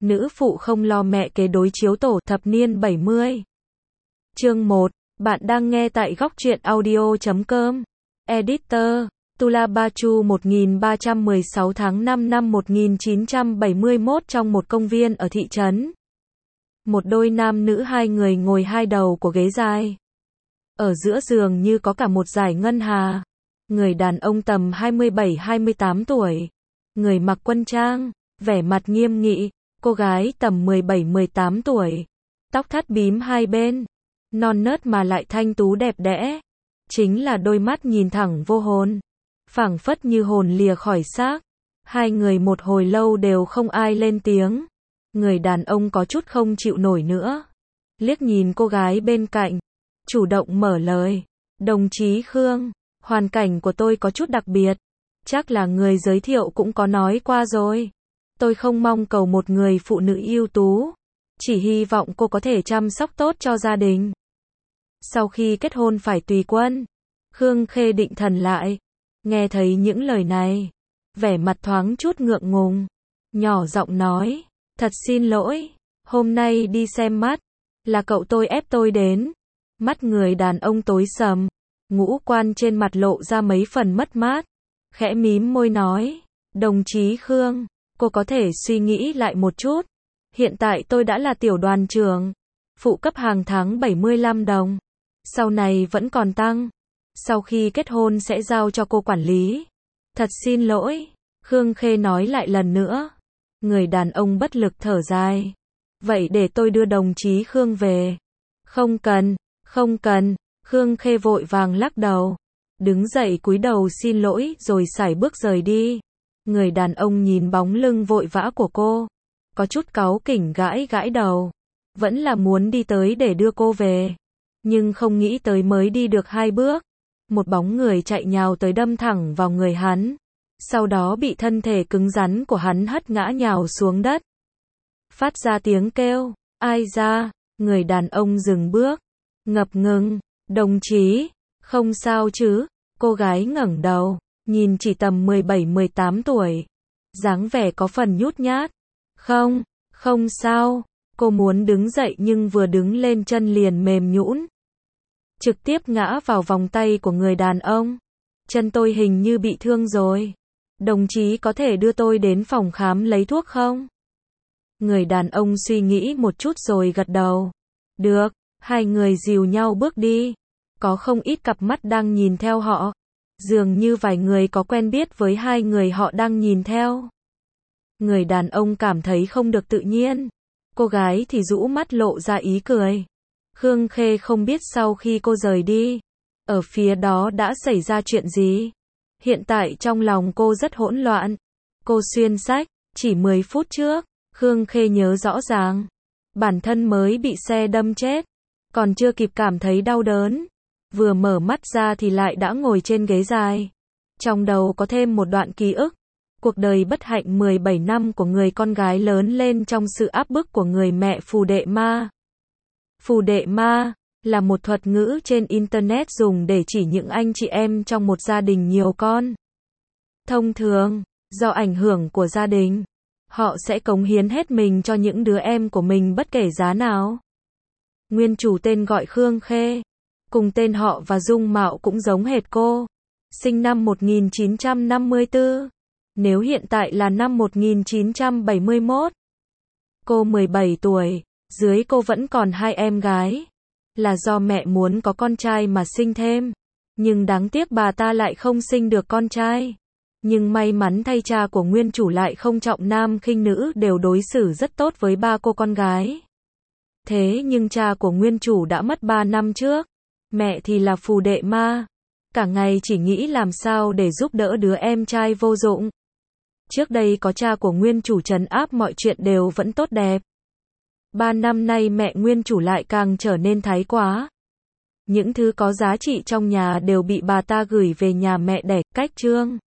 nữ phụ không lo mẹ kế đối chiếu tổ thập niên 70. Chương 1. Bạn đang nghe tại góc truyện audio.com. Editor. Tula Bachu 1316 tháng 5 năm 1971 trong một công viên ở thị trấn. Một đôi nam nữ hai người ngồi hai đầu của ghế dài. Ở giữa giường như có cả một dải ngân hà. Người đàn ông tầm 27-28 tuổi. Người mặc quân trang, vẻ mặt nghiêm nghị. Cô gái tầm 17-18 tuổi. Tóc thắt bím hai bên. Non nớt mà lại thanh tú đẹp đẽ. Chính là đôi mắt nhìn thẳng vô hồn. Phảng phất như hồn lìa khỏi xác. Hai người một hồi lâu đều không ai lên tiếng. Người đàn ông có chút không chịu nổi nữa. Liếc nhìn cô gái bên cạnh. Chủ động mở lời. Đồng chí Khương, hoàn cảnh của tôi có chút đặc biệt. Chắc là người giới thiệu cũng có nói qua rồi. Tôi không mong cầu một người phụ nữ ưu tú. Chỉ hy vọng cô có thể chăm sóc tốt cho gia đình. Sau khi kết hôn phải tùy quân. Khương Khê định thần lại. Nghe thấy những lời này. Vẻ mặt thoáng chút ngượng ngùng. Nhỏ giọng nói. Thật xin lỗi. Hôm nay đi xem mắt. Là cậu tôi ép tôi đến. Mắt người đàn ông tối sầm. Ngũ quan trên mặt lộ ra mấy phần mất mát. Khẽ mím môi nói. Đồng chí Khương. Cô có thể suy nghĩ lại một chút. Hiện tại tôi đã là tiểu đoàn trưởng. Phụ cấp hàng tháng 75 đồng. Sau này vẫn còn tăng. Sau khi kết hôn sẽ giao cho cô quản lý. Thật xin lỗi. Khương Khê nói lại lần nữa. Người đàn ông bất lực thở dài. Vậy để tôi đưa đồng chí Khương về. Không cần, không cần. Khương Khê vội vàng lắc đầu. Đứng dậy cúi đầu xin lỗi rồi sải bước rời đi. Người đàn ông nhìn bóng lưng vội vã của cô. Có chút cáu kỉnh gãi gãi đầu. Vẫn là muốn đi tới để đưa cô về. Nhưng không nghĩ tới mới đi được 2 bước. Một bóng người chạy nhào tới đâm thẳng vào người hắn. Sau đó bị thân thể cứng rắn của hắn hất ngã nhào xuống đất. Phát ra tiếng kêu. Ai ra? Người đàn ông dừng bước. Ngập ngừng. Đồng chí. Không sao chứ? Cô gái ngẩng đầu. Nhìn chỉ tầm 17-18 tuổi. Dáng vẻ có phần nhút nhát. Không, không sao. Cô muốn đứng dậy nhưng vừa đứng lên chân liền mềm nhũn. Trực tiếp ngã vào vòng tay của người đàn ông. Chân tôi hình như bị thương rồi. Đồng chí có thể đưa tôi đến phòng khám lấy thuốc không? Người đàn ông suy nghĩ một chút rồi gật đầu. Được, hai người dìu nhau bước đi. Có không ít cặp mắt đang nhìn theo họ. Dường như vài người có quen biết với hai người họ đang nhìn theo. Người đàn ông cảm thấy không được tự nhiên. Cô gái thì rũ mắt lộ ra ý cười. Khương Khê không biết sau khi cô rời đi, ở phía đó đã xảy ra chuyện gì. Hiện tại trong lòng cô rất hỗn loạn. Cô xuyên sách, chỉ 10 phút trước, Khương Khê nhớ rõ ràng. Bản thân mới bị xe đâm chết. Còn chưa kịp cảm thấy đau đớn. Vừa mở mắt ra thì lại đã ngồi trên ghế dài. Trong đầu có thêm một đoạn ký ức. Cuộc đời bất hạnh 17 năm của người con gái lớn lên trong sự áp bức của người mẹ phù đệ ma. Phù đệ ma là một thuật ngữ trên Internet dùng để chỉ những anh chị em trong một gia đình nhiều con. Thông thường, do ảnh hưởng của gia đình, họ sẽ cống hiến hết mình cho những đứa em của mình bất kể giá nào. Nguyên chủ tên gọi Khương Khê. Cùng tên họ và dung mạo cũng giống hệt cô. Sinh năm 1954. Nếu hiện tại là năm 1971. Cô 17 tuổi. Dưới cô vẫn còn 2 em gái. Là do mẹ muốn có con trai mà sinh thêm. Nhưng đáng tiếc bà ta lại không sinh được con trai. Nhưng may mắn thay cha của nguyên chủ lại không trọng nam khinh nữ, đều đối xử rất tốt với ba cô con gái. Thế nhưng cha của nguyên chủ đã mất 3 năm trước. Mẹ thì là phù đệ ma. Cả ngày chỉ nghĩ làm sao để giúp đỡ đứa em trai vô dụng. Trước đây có cha của nguyên chủ trấn áp mọi chuyện đều vẫn tốt đẹp. 3 năm nay mẹ nguyên chủ lại càng trở nên thái quá. Những thứ có giá trị trong nhà đều bị bà ta gửi về nhà mẹ đẻ, cách trương.